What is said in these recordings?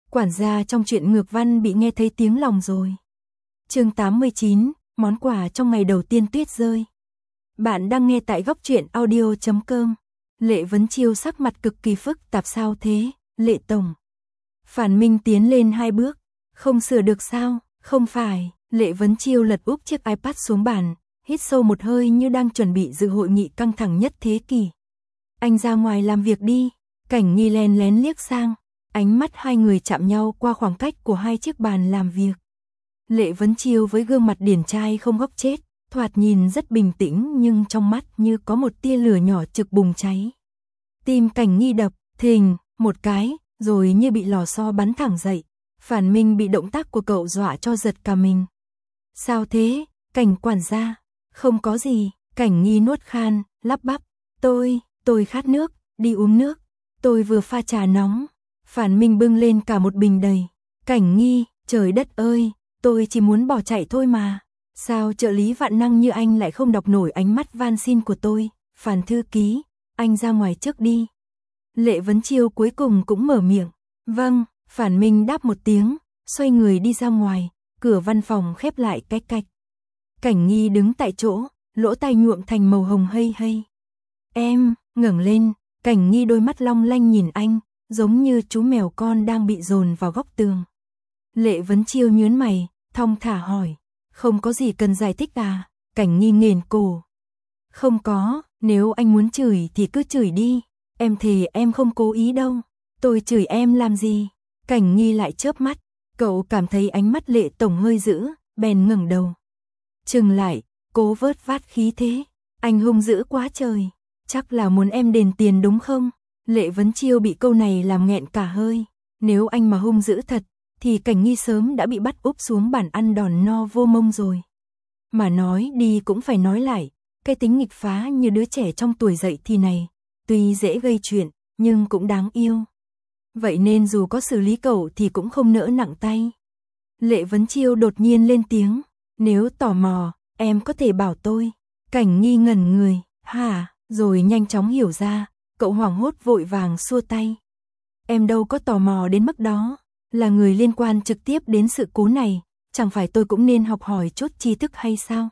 Quản gia trong truyện ngược văn bị nghe thấy tiếng lòng rồi. Chương 89, món quà trong ngày đầu tiên tuyết rơi. Bạn đang nghe tại góc truyện audio.com. Lệ Vấn Chiêu sắc mặt cực kỳ phức tạp. Sao thế, Lệ tổng? Phản Minh tiến lên 2 bước. Không sửa được sao? Không phải. Lệ Vấn Chiêu lật úp chiếc iPad xuống bàn, hít sâu một hơi như đang chuẩn bị dự hội nghị căng thẳng nhất thế kỷ. Anh ra ngoài làm việc đi. Cảnh Nghi lén lén liếc sang, ánh mắt hai người chạm nhau qua khoảng cách của 2 chiếc bàn làm việc. Lệ Vấn Chiêu với gương mặt điển trai không góc chết, thoạt nhìn rất bình tĩnh nhưng trong mắt như có một tia lửa nhỏ trực bùng cháy. Tim Cảnh Nghi đập thình một cái, rồi như bị lò xo bắn thẳng dậy. Phản Minh bị động tác của cậu dọa cho giật cả mình. Sao thế, Cảnh quản gia? Không có gì. Cảnh Nghi nuốt khan, lắp bắp. Tôi khát nước, đi uống nước. Tôi vừa pha trà nóng. Phản Minh bưng lên cả một bình đầy. Cảnh Nghi, trời đất ơi, tôi chỉ muốn bỏ chạy thôi mà. Sao trợ lý vạn năng như anh lại không đọc nổi ánh mắt van xin của tôi? Phản thư ký, anh ra ngoài trước đi. Lệ Vấn Chiêu cuối cùng cũng mở miệng. Vâng. Phản Minh đáp một tiếng, xoay người đi ra ngoài, cửa văn phòng khép lại cách cạch. Cảnh Nghi đứng tại chỗ, lỗ tai nhuộm thành màu hồng hây hây. Em, ngẩng lên, Cảnh Nghi đôi mắt long lanh nhìn anh, giống như chú mèo con đang bị dồn vào góc tường. Lệ Vấn Chiêu nhướng mày, thong thả hỏi, không có gì cần giải thích à? Cảnh Nghi nghển cổ. Không có, nếu anh muốn chửi thì cứ chửi đi, em thề em không cố ý đâu, tôi chửi em làm gì? Cảnh Nghi lại chớp mắt, cậu cảm thấy ánh mắt Lệ tổng hơi dữ, bèn ngẩng đầu. Chừng lại, cố vớt vát khí thế, anh hung dữ quá trời, chắc là muốn em đền tiền đúng không? Lệ Vấn Chiêu bị câu này làm nghẹn cả hơi, nếu anh mà hung dữ thật, thì Cảnh Nghi sớm đã bị bắt úp xuống bàn ăn đòn no vô mông rồi. Mà nói đi cũng phải nói lại, cái tính nghịch phá như đứa trẻ trong tuổi dậy thì này, tuy dễ gây chuyện, nhưng cũng đáng yêu. Vậy nên dù có xử lý cậu thì cũng không nỡ nặng tay. Lệ Vấn Chiêu đột nhiên lên tiếng, nếu tò mò, em có thể bảo tôi. Cảnh Nghi ngẩn người, hả, rồi nhanh chóng hiểu ra, cậu hoảng hốt vội vàng xua tay. Em đâu có tò mò đến mức đó, là người liên quan trực tiếp đến sự cố này, chẳng phải tôi cũng nên học hỏi chút tri thức hay sao?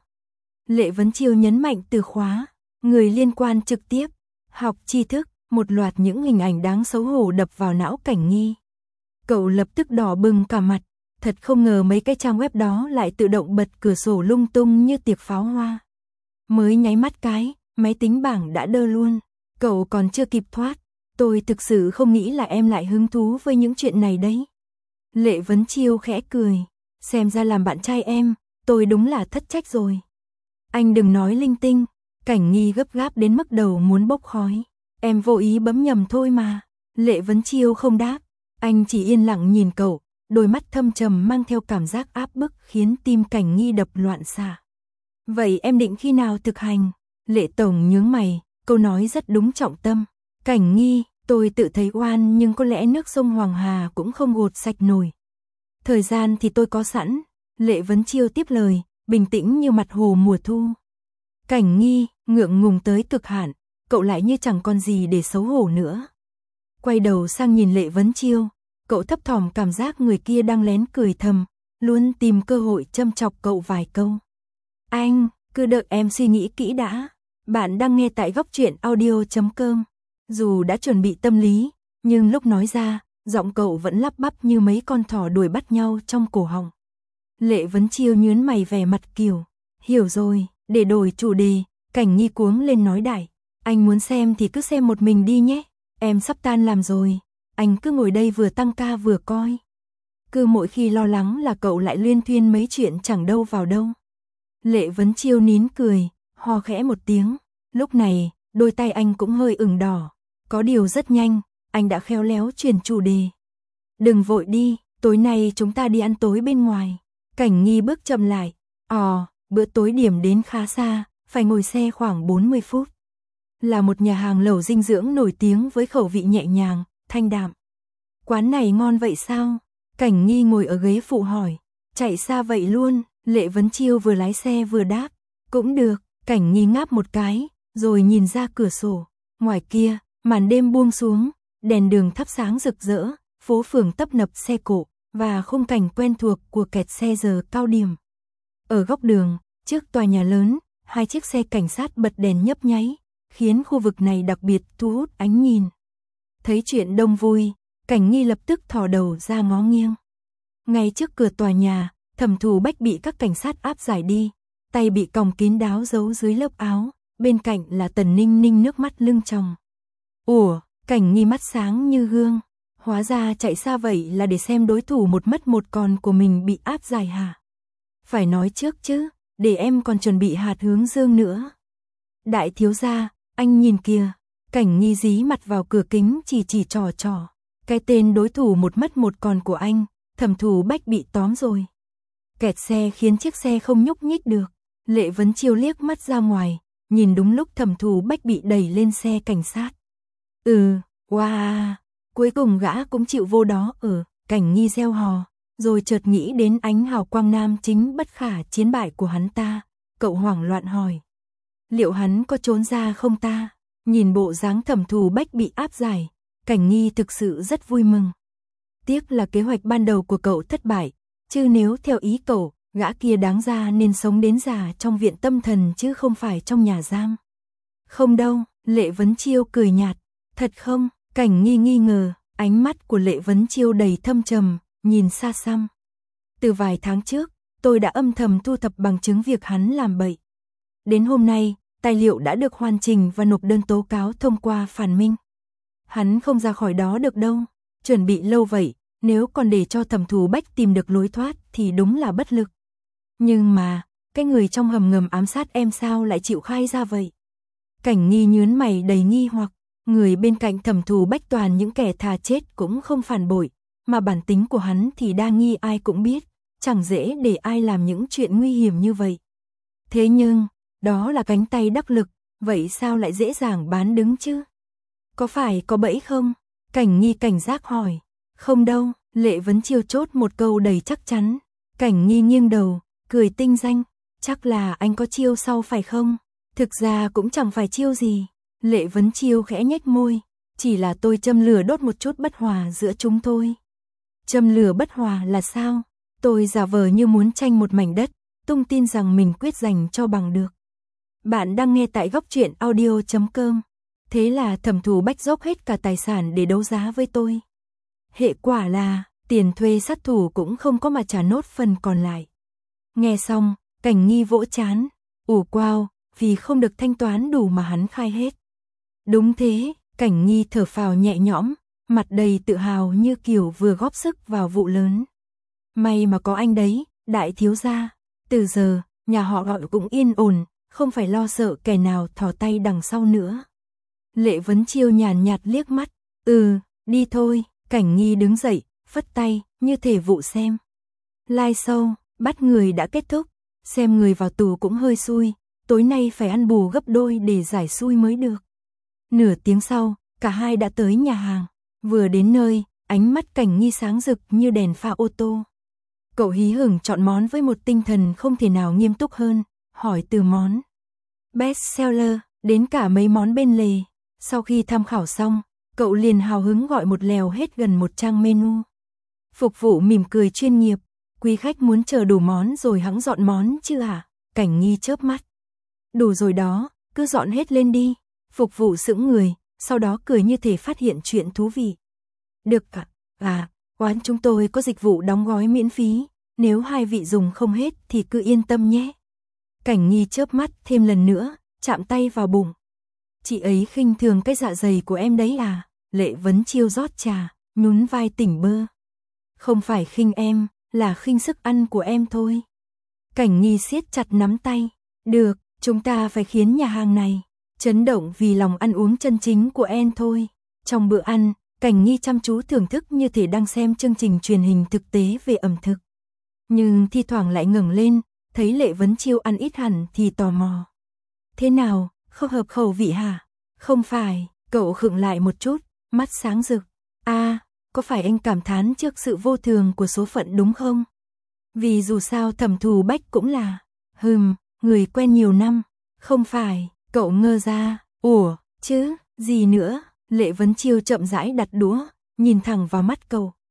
Lệ Vấn Chiêu nhấn mạnh từ khóa, người liên quan trực tiếp, học tri thức. Một loạt những hình ảnh đáng xấu hổ đập vào não Cảnh Nghi. Cậu lập tức đỏ bừng cả mặt, thật không ngờ mấy cái trang web đó lại tự động bật cửa sổ lung tung như tiệc pháo hoa. Mới nháy mắt cái, máy tính bảng đã đơ luôn, cậu còn chưa kịp thoát, tôi thực sự không nghĩ là em lại hứng thú với những chuyện này đấy. Lệ Vấn Chiêu khẽ cười, xem ra làm bạn trai em, tôi đúng là thất trách rồi. Anh đừng nói linh tinh, Cảnh Nghi gấp gáp đến mức đầu muốn bốc khói. Em vô ý bấm nhầm thôi mà. Lệ Vấn Chiêu không đáp, anh chỉ yên lặng nhìn cậu, đôi mắt thâm trầm mang theo cảm giác áp bức khiến tim Cảnh Nghi đập loạn xạ. Vậy em định khi nào thực hành? Lệ tổng nhướng mày, câu nói rất đúng trọng tâm. Cảnh Nghi, tôi tự thấy oan nhưng có lẽ nước sông Hoàng Hà cũng không gột sạch nổi. Thời gian thì tôi có sẵn. Lệ Vấn Chiêu tiếp lời, bình tĩnh như mặt hồ mùa thu. Cảnh Nghi, ngượng ngùng tới cực hạn. Cậu lại như chẳng còn gì để xấu hổ nữa. Quay đầu sang nhìn Lệ Vấn Chiêu, cậu thấp thỏm cảm giác người kia đang lén cười thầm, luôn tìm cơ hội châm chọc cậu vài câu. Anh, cứ đợi em suy nghĩ kỹ đã. Bạn đang nghe tại góc truyện audio.com. Dù đã chuẩn bị tâm lý, nhưng lúc nói ra, giọng cậu vẫn lắp bắp như mấy con thỏ đuổi bắt nhau trong cổ họng. Lệ Vấn Chiêu nhướng mày vẻ mặt kiểu, hiểu rồi, để đổi chủ đề, Cảnh Nghi cuống lên nói đại. Anh muốn xem thì cứ xem một mình đi nhé, em sắp tan làm rồi, anh cứ ngồi đây vừa tăng ca vừa coi. Cứ mỗi khi lo lắng là cậu lại luyên thuyên mấy chuyện chẳng đâu vào đâu. Lệ Vấn Chiêu nín cười, ho khẽ một tiếng, lúc này, đôi tay anh cũng hơi ửng đỏ, có điều rất nhanh, anh đã khéo léo chuyển chủ đề. Đừng vội đi, tối nay chúng ta đi ăn tối bên ngoài. Cảnh Nghi bước chậm lại, bữa tối điểm đến khá xa, phải ngồi xe khoảng 40 phút. Là một nhà hàng lẩu dinh dưỡng nổi tiếng với khẩu vị nhẹ nhàng, thanh đạm. Quán này ngon vậy sao? Cảnh Nghi ngồi ở ghế phụ hỏi. Chạy xa vậy luôn? Lệ Vấn Chiêu vừa lái xe vừa đáp. Cũng được. Cảnh Nghi ngáp một cái, rồi nhìn ra cửa sổ. Ngoài kia, màn đêm buông xuống, đèn đường thắp sáng rực rỡ, phố phường tấp nập xe cộ, và khung cảnh quen thuộc của kẹt xe giờ cao điểm. Ở góc đường, trước tòa nhà lớn, 2 chiếc xe cảnh sát bật đèn nhấp nháy, khiến khu vực này đặc biệt thu hút ánh nhìn. Thấy chuyện đông vui, Cảnh Nghi lập tức thò đầu ra ngó nghiêng. Ngay trước cửa tòa nhà, Thẩm Thù Bách bị các cảnh sát áp giải đi, tay bị còng kín đáo giấu dưới lớp áo, bên cạnh là Tần Ninh Ninh nước mắt lưng tròng. Ủa, Cảnh Nghi mắt sáng như gương, hóa ra chạy xa vậy là để xem đối thủ một mất một còn của mình bị áp giải hả? Phải nói trước chứ, để em còn chuẩn bị hạt hướng dương nữa. Đại thiếu gia, anh nhìn kìa. Cảnh Nghi dí mặt vào cửa kính chỉ trò. Cái tên đối thủ một mất một còn của anh, Thẩm Thù Bách bị tóm rồi. Kẹt xe khiến chiếc xe không nhúc nhích được. Lệ Vấn Chiêu liếc mắt ra ngoài, nhìn đúng lúc Thẩm Thù Bách bị đẩy lên xe cảnh sát. Wow, cuối cùng gã cũng chịu vô đó ở. Cảnh Nghi reo hò, rồi chợt nghĩ đến ánh hào quang nam chính bất khả chiến bại của hắn ta. Cậu hoảng loạn hỏi, liệu hắn có trốn ra không ta? Nhìn bộ dáng Thẩm Thù Bách bị áp giải, Cảnh Nghi thực sự rất vui mừng. Tiếc là kế hoạch ban đầu của cậu thất bại, chứ nếu theo ý cậu, gã kia đáng ra nên sống đến già trong viện tâm thần chứ không phải trong nhà giam. Không đâu, Lệ Vấn Chiêu cười nhạt. Thật không? Cảnh Nghi nghi ngờ, ánh mắt của Lệ Vấn Chiêu đầy thâm trầm, nhìn xa xăm. Từ vài tháng trước, tôi đã âm thầm thu thập bằng chứng việc hắn làm bậy. Đến hôm nay, tài liệu đã được hoàn chỉnh và nộp đơn tố cáo thông qua phản minh. Hắn không ra khỏi đó được đâu, chuẩn bị lâu vậy, nếu còn để cho Thẩm Thù Bách tìm được lối thoát thì đúng là bất lực. Nhưng mà, cái người trong hầm ngầm ám sát em sao lại chịu khai ra vậy? Cảnh Nghi nhướng mày đầy nghi hoặc, người bên cạnh Thẩm Thù Bách toàn những kẻ thà chết cũng không phản bội, mà bản tính của hắn thì đa nghi ai cũng biết, chẳng dễ để ai làm những chuyện nguy hiểm như vậy. Thế nhưng, đó là cánh tay đắc lực, vậy sao lại dễ dàng bán đứng chứ? Có phải có bẫy không? Cảnh Nghi cảnh giác hỏi. Không đâu, Lệ Vấn Chiêu chốt một câu đầy chắc chắn. Cảnh Nghi nghiêng đầu, cười tinh danh. Chắc là anh có chiêu sau phải không? Thực ra cũng chẳng phải chiêu gì. Lệ Vấn Chiêu khẽ nhếch môi. Chỉ là tôi châm lửa đốt một chút bất hòa giữa chúng thôi. Châm lửa bất hòa là sao? Tôi giả vờ như muốn tranh một mảnh đất, tung tin rằng mình quyết giành cho bằng được. Bạn đang nghe tại góc truyện audio.com. Thế là Thẩm Thù Bách dốc hết cả tài sản để đấu giá với tôi. Hệ quả là, tiền thuê sát thủ cũng không có mà trả nốt phần còn lại. Nghe xong, Cảnh Nghi vỗ chán. Wow, vì không được thanh toán đủ mà hắn khai hết. Đúng thế, Cảnh Nghi thở phào nhẹ nhõm, mặt đầy tự hào như kiểu vừa góp sức vào vụ lớn. May mà có anh đấy, đại thiếu gia. Từ giờ, nhà họ gọi cũng yên ổn, không phải lo sợ kẻ nào thò tay đằng sau nữa. Lệ Vấn Chiêu nhàn nhạt liếc mắt. Đi thôi. Cảnh Nghi đứng dậy, phất tay, như thể vụ xem. Live show, bắt người đã kết thúc. Xem người vào tù cũng hơi xui, tối nay phải ăn bù gấp đôi để giải xui mới được. Nửa tiếng sau, cả hai đã tới nhà hàng. Vừa đến nơi, ánh mắt Cảnh Nghi sáng rực như đèn pha ô tô. Cậu hí hửng chọn món với một tinh thần không thể nào nghiêm túc hơn, hỏi từ món best seller đến cả mấy món bên lề. Sau khi tham khảo xong, cậu liền hào hứng gọi một lèo hết gần một trang menu. Phục vụ mỉm cười chuyên nghiệp, quý khách muốn chờ đủ món rồi hẵng dọn món chứ hả? Cảnh Nghi chớp mắt. Đủ rồi đó, cứ dọn hết lên đi. Phục vụ sững người, sau đó cười như thể phát hiện chuyện thú vị. Được ạ, quán chúng tôi có dịch vụ đóng gói miễn phí, nếu hai vị dùng không hết thì cứ yên tâm nhé. Cảnh Nghi chớp mắt thêm lần nữa, chạm tay vào bụng. Chị ấy khinh thường cái dạ dày của em đấy à? Lệ Vấn Chiêu rót trà, nhún vai tỉnh bơ. Không phải khinh em, là khinh sức ăn của em thôi. Cảnh Nghi siết chặt nắm tay. Được, chúng ta phải khiến nhà hàng này chấn động vì lòng ăn uống chân chính của em thôi. Trong bữa ăn, Cảnh Nghi chăm chú thưởng thức như thể đang xem chương trình truyền hình thực tế về ẩm thực. Nhưng thi thoảng lại ngẩng lên, thấy Lệ Vấn Chiêu ăn ít hẳn thì tò mò. Thế nào, không hợp khẩu vị hả? Không phải, cậu khựng lại một chút, mắt sáng rực. Có phải anh cảm thán trước sự vô thường của số phận đúng không? Vì dù sao Thẩm Thù Bách cũng là, người quen nhiều năm. Không phải, cậu ngơ ra. Chứ, gì nữa? Lệ Vấn Chiêu chậm rãi đặt đũa, nhìn thẳng vào mắt cậu.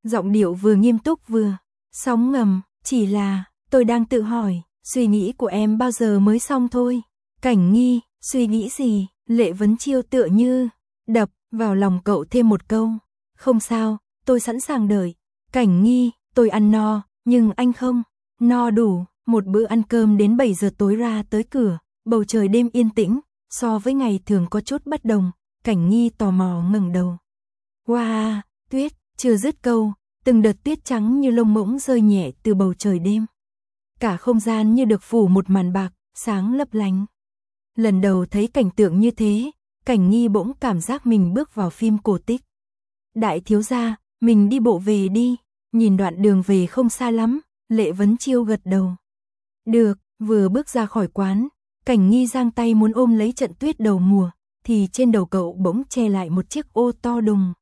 Giọng điệu vừa nghiêm túc vừa sóng ngầm, chỉ là, tôi đang tự hỏi, suy nghĩ của em bao giờ mới xong thôi. Cảnh Nghi, suy nghĩ gì? Lệ Vấn Chiêu tựa như đập vào lòng cậu thêm một câu. Không sao, tôi sẵn sàng đợi. Cảnh Nghi, tôi ăn no, nhưng anh không. No đủ, một bữa ăn cơm đến 7 giờ tối ra tới cửa, bầu trời đêm yên tĩnh, so với ngày thường có chút bất đồng. Cảnh Nghi tò mò ngẩng đầu. Wow, tuyết, chưa dứt câu, từng đợt tuyết trắng như lông ngỗng rơi nhẹ từ bầu trời đêm. Cả không gian như được phủ một màn bạc, sáng lấp lánh. Lần đầu thấy cảnh tượng như thế, Cảnh Nghi bỗng cảm giác mình bước vào phim cổ tích. Đại thiếu gia, mình đi bộ về đi, nhìn đoạn đường về không xa lắm, Lệ Vấn Chiêu gật đầu. Được, vừa bước ra khỏi quán, Cảnh Nghi giang tay muốn ôm lấy trận tuyết đầu mùa, thì trên đầu cậu bỗng che lại một chiếc ô to đùng.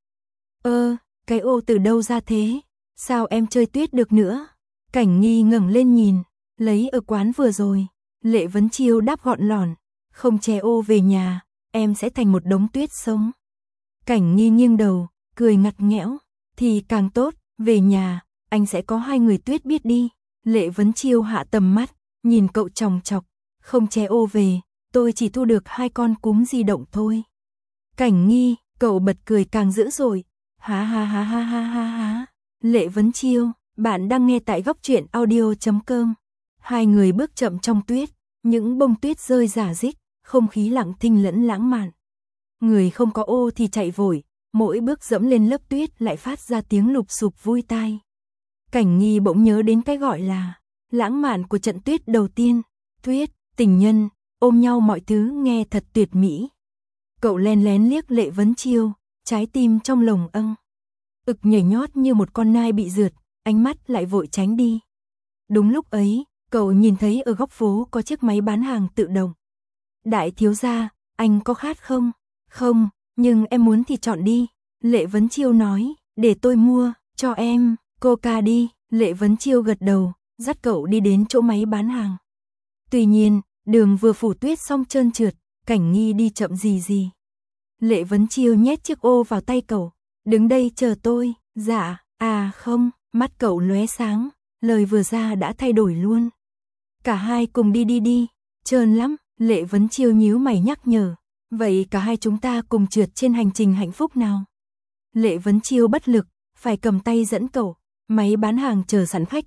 Cái ô từ đâu ra thế? Sao em chơi tuyết được nữa? Cảnh Nghi ngẩng lên nhìn, lấy ở quán vừa rồi. Lệ Vấn Chiêu đáp gọn lỏn, không che ô về nhà, em sẽ thành một đống tuyết sống. Cảnh Nghi nghiêng đầu, cười ngặt nghẽo, thì càng tốt, về nhà, anh sẽ có 2 người tuyết biết đi. Lệ Vấn Chiêu hạ tầm mắt, nhìn cậu chòng chọc, không che ô về, tôi chỉ thu được 2 con cúm di động thôi. Cảnh Nghi, cậu bật cười càng dữ dội, ha ha ha ha ha ha ha. Lệ Vấn Chiêu, bạn đang nghe tại góc truyện audio.com. Hai người bước chậm trong tuyết, những bông tuyết rơi rả rích, không khí lặng thinh lẫn lãng mạn. Người không có ô thì chạy vội, mỗi bước dẫm lên lớp tuyết lại phát ra tiếng lụp xụp vui tai. Cảnh Nghi bỗng nhớ đến cái gọi là lãng mạn của trận tuyết đầu tiên, tuyết, tình nhân, ôm nhau mọi thứ nghe thật tuyệt mỹ. Cậu len lén liếc Lệ Vấn Chiêu, trái tim trong lồng ực nhảy nhót như một con nai bị rượt, ánh mắt lại vội tránh đi. Đúng lúc ấy, cậu nhìn thấy ở góc phố có chiếc máy bán hàng tự động. Đại thiếu gia, anh có khát không? Không, nhưng em muốn thì chọn đi. Lệ Vấn Chiêu nói, để tôi mua, cho em, Coca đi. Lệ Vấn Chiêu gật đầu, dắt cậu đi đến chỗ máy bán hàng. Tuy nhiên, đường vừa phủ tuyết xong trơn trượt, Cảnh Nghi đi chậm gì. Lệ Vấn Chiêu nhét chiếc ô vào tay cậu, đứng đây chờ tôi. Dạ, à không, mắt cậu lóe sáng, lời vừa ra đã thay đổi luôn. Cả hai cùng đi, trơn lắm. Lệ Vấn Chiêu nhíu mày nhắc nhở, vậy cả hai chúng ta cùng trượt trên hành trình hạnh phúc nào. Lệ Vấn Chiêu bất lực, phải cầm tay dẫn cậu. Máy bán hàng chờ sẵn khách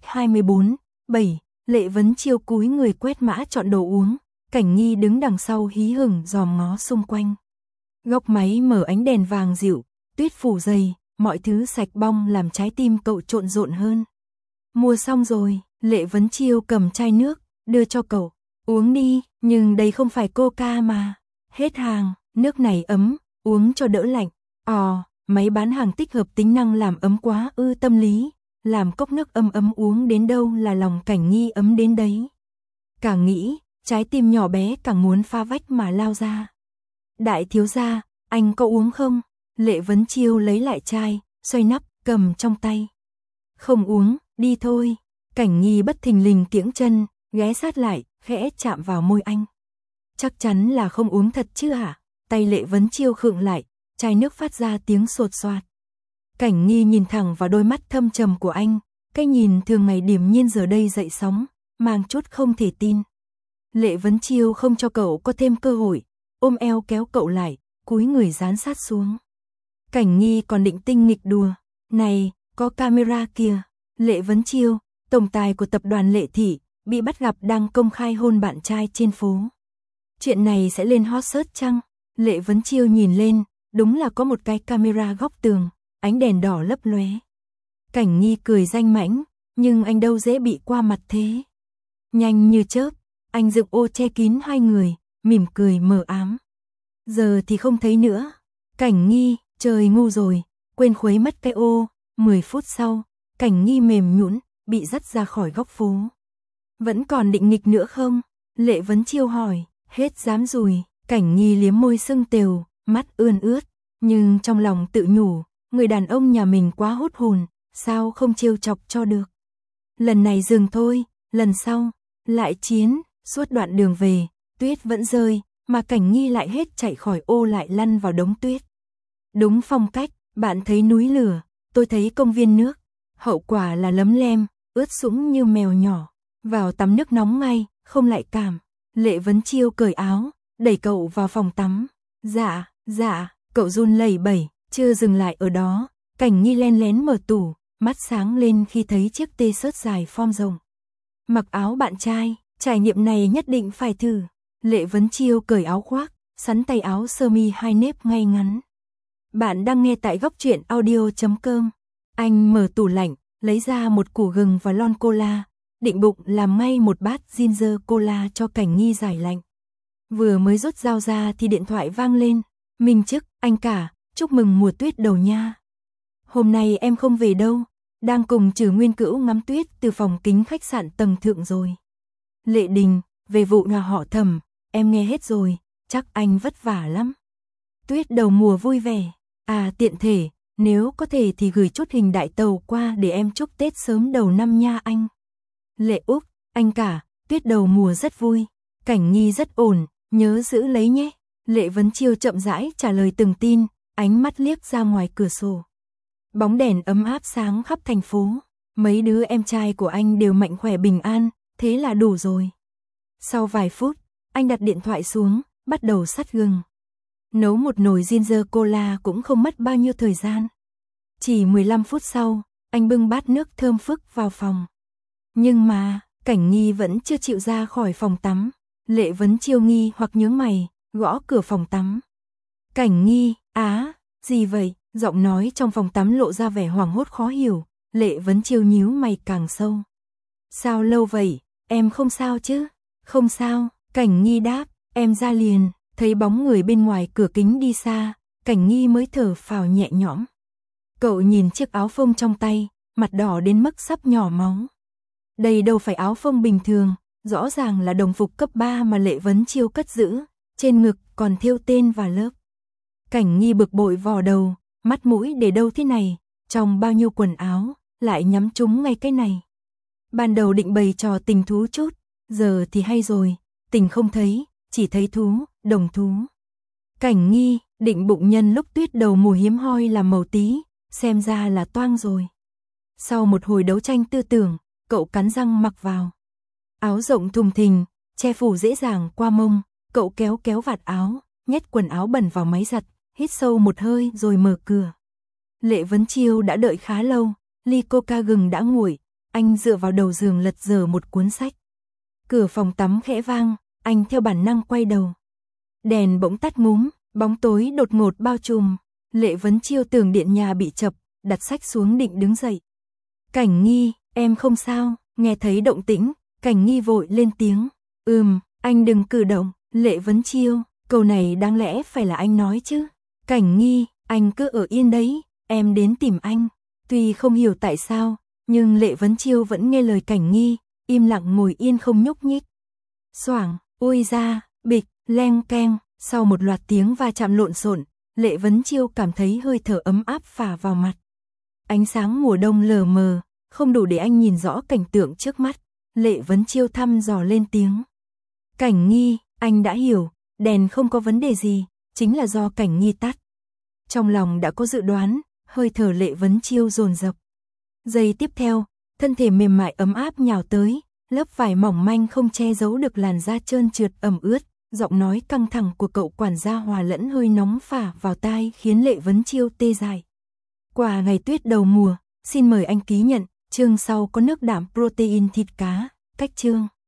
24/7, Lệ Vấn Chiêu cúi người quét mã chọn đồ uống, Cảnh Nghi đứng đằng sau hí hửng dòm ngó xung quanh. Góc máy mở ánh đèn vàng dịu, tuyết phủ dày, mọi thứ sạch bong làm trái tim cậu trộn rộn hơn. Mua xong rồi, Lệ Vấn Chiêu cầm chai nước, đưa cho cậu. Uống đi, nhưng đây không phải Coca mà. Hết hàng, nước này ấm, uống cho đỡ lạnh. Máy bán hàng tích hợp tính năng làm ấm quá tâm lý. Làm cốc nước ấm uống đến đâu là lòng Cảnh Nghi ấm đến đấy. Càng nghĩ, trái tim nhỏ bé càng muốn phá vách mà lao ra. Đại thiếu gia, anh có uống không? Lệ Vấn Chiêu lấy lại chai, xoay nắp, cầm trong tay. Không uống, đi thôi. Cảnh Nghi bất thình lình kiễng chân, ghé sát lại, khẽ chạm vào môi anh. Chắc chắn là không uống thật chứ hả? Tay Lệ Vấn Chiêu khựng lại, chai nước phát ra tiếng sột soạt. Cảnh Nghi nhìn thẳng vào đôi mắt thâm trầm của anh, cái nhìn thường ngày điềm nhiên giờ đây dậy sóng, mang chút không thể tin. Lệ Vấn Chiêu không cho cậu có thêm cơ hội, ôm eo kéo cậu lại, cúi người dán sát xuống. Cảnh Nghi còn định tinh nghịch đùa, này, có camera kìa. Lệ Vấn Chiêu, tổng tài của tập đoàn Lệ Thị, bị bắt gặp đang công khai hôn bạn trai trên phố. Chuyện này sẽ lên hot search chăng? Lệ Vấn Chiêu nhìn lên, đúng là có một cái camera góc tường, ánh đèn đỏ lấp lóe. Cảnh Nghi cười danh mãnh, nhưng anh đâu dễ bị qua mặt thế. Nhanh như chớp, anh dựng ô che kín hai người, mỉm cười mờ ám. Giờ thì không thấy nữa. Cảnh Nghi, trời ngu rồi, quên khuấy mất cái ô. 10 phút sau, Cảnh Nghi mềm nhũn, bị dắt ra khỏi góc phố. Vẫn còn định nghịch nữa không? Lệ Vấn Chiêu hỏi. Hết dám rùi. Cảnh Nghi liếm môi sưng tều, mắt ươn ướt, nhưng trong lòng tự nhủ, người đàn ông nhà mình quá hút hồn, sao không trêu chọc cho được. Lần này dừng thôi, lần sau lại chiến. Suốt đoạn đường về, tuyết vẫn rơi, mà Cảnh Nghi lại hết chạy khỏi ô lại lăn vào đống tuyết. Đúng phong cách, bạn thấy núi lửa, tôi thấy công viên nước. Hậu quả là lấm lem, ướt sũng như mèo nhỏ. Vào tắm nước nóng ngay, không lại cảm. Lệ Vấn Chiêu cởi áo, đẩy cậu vào phòng tắm. Dạ, cậu run lẩy bẩy, chưa dừng lại ở đó. Cảnh Nghi len lén mở tủ, mắt sáng lên khi thấy chiếc t-shirt dài form rộng. Mặc áo bạn trai, trải nghiệm này nhất định phải thử. Lệ Vấn Chiêu cởi áo khoác, sắn tay áo sơ mi hai nếp ngay ngắn. Bạn đang nghe tại góc truyện audio.com. Anh mở tủ lạnh, lấy ra một củ gừng và lon cola, định bụng làm ngay một bát ginger cola cho Cảnh Nghi giải lạnh. Vừa mới rút dao ra thì điện thoại vang lên. Minh Chức, anh cả, chúc mừng mùa tuyết đầu nha. Hôm nay em không về đâu, đang cùng Trừ Nguyên Cữu ngắm tuyết từ phòng kính khách sạn tầng thượng rồi. Lệ Đình, về vụ nhà họ Thẩm, em nghe hết rồi, chắc anh vất vả lắm. Tuyết đầu mùa vui vẻ, tiện thể, nếu có thể thì gửi chút hình đại tàu qua để em chúc Tết sớm đầu năm nha anh. Lệ Úc, anh cả, tuyết đầu mùa rất vui, Cảnh Nghi rất ổn, nhớ giữ lấy nhé. Lệ Vấn Chiêu chậm rãi trả lời từng tin, ánh mắt liếc ra ngoài cửa sổ. Bóng đèn ấm áp sáng khắp thành phố, mấy đứa em trai của anh đều mạnh khỏe bình an, thế là đủ rồi. Sau vài phút, anh đặt điện thoại xuống, bắt đầu sắt gừng. Nấu một nồi ginger cola cũng không mất bao nhiêu thời gian. Chỉ 15 phút sau, anh bưng bát nước thơm phức vào phòng. Nhưng mà, Cảnh Nghi vẫn chưa chịu ra khỏi phòng tắm. Lệ Vấn Chiêu nghi hoặc nhướng mày, gõ cửa phòng tắm. Cảnh Nghi, gì vậy? Giọng nói trong phòng tắm lộ ra vẻ hoảng hốt khó hiểu. Lệ Vấn Chiêu nhíu mày càng sâu. Sao lâu vậy? Em không sao chứ? Không sao, Cảnh Nghi đáp. Em ra liền, thấy bóng người bên ngoài cửa kính đi xa, Cảnh Nghi mới thở phào nhẹ nhõm. Cậu nhìn chiếc áo phông trong tay, mặt đỏ đến mức sắp nhỏ máu. Đây đâu phải áo phông bình thường, rõ ràng là đồng phục cấp 3 mà Lệ Vấn Chiêu cất giữ, trên ngực còn thêu tên và lớp. Cảnh Nghi bực bội vò đầu, mắt mũi để đâu thế này, trong bao nhiêu quần áo, lại nhắm trúng ngay cái này. Ban đầu định bày trò tình thú chút, giờ thì hay rồi, tình không thấy, chỉ thấy thú, đồng thú. Cảnh Nghi, định bụng nhân lúc tuyết đầu mùa hiếm hoi là màu tí, xem ra là toang rồi. Sau một hồi đấu tranh tư tưởng, cậu cắn răng mặc vào. Áo rộng thùng thình, che phủ dễ dàng qua mông, cậu kéo vạt áo, nhét quần áo bẩn vào máy giặt, hít sâu một hơi rồi mở cửa. Lệ Vấn Chiêu đã đợi khá lâu, ly coca gừng đã nguội, anh dựa vào đầu giường lật dở một cuốn sách. Cửa phòng tắm khẽ vang, anh theo bản năng quay đầu. Đèn bỗng tắt ngúm, bóng tối đột ngột bao trùm. Lệ Vấn Chiêu tưởng điện nhà bị chập, đặt sách xuống định đứng dậy. Cảnh Nghi, em không sao? Nghe thấy động tĩnh, Cảnh Nghi vội lên tiếng. Anh đừng cử động. Lệ Vấn Chiêu, câu này đáng lẽ phải là anh nói chứ. Cảnh Nghi, anh cứ ở yên đấy, em đến tìm anh. Tuy không hiểu tại sao, nhưng Lệ Vấn Chiêu vẫn nghe lời Cảnh Nghi, im lặng ngồi yên không nhúc nhích. Xoảng, ôi ra, bịch, leng keng, sau một loạt tiếng va chạm lộn xộn, Lệ Vấn Chiêu cảm thấy hơi thở ấm áp phả vào mặt. Ánh sáng mùa đông lờ mờ, không đủ để anh nhìn rõ cảnh tượng trước mắt. Lệ Vấn Chiêu thăm dò lên tiếng. Cảnh Nghi, anh đã hiểu, đèn không có vấn đề gì, chính là do Cảnh Nghi tắt. Trong lòng đã có dự đoán, hơi thở Lệ Vấn Chiêu dồn dập. Giây tiếp theo, thân thể mềm mại ấm áp nhào tới, lớp vải mỏng manh không che giấu được làn da trơn trượt ẩm ướt, giọng nói căng thẳng của cậu quản gia hòa lẫn hơi nóng phả vào tai khiến Lệ Vấn Chiêu tê dại. Quà ngày tuyết đầu mùa, xin mời anh ký nhận, chương sau có nước đạm protein thịt cá, cách chương.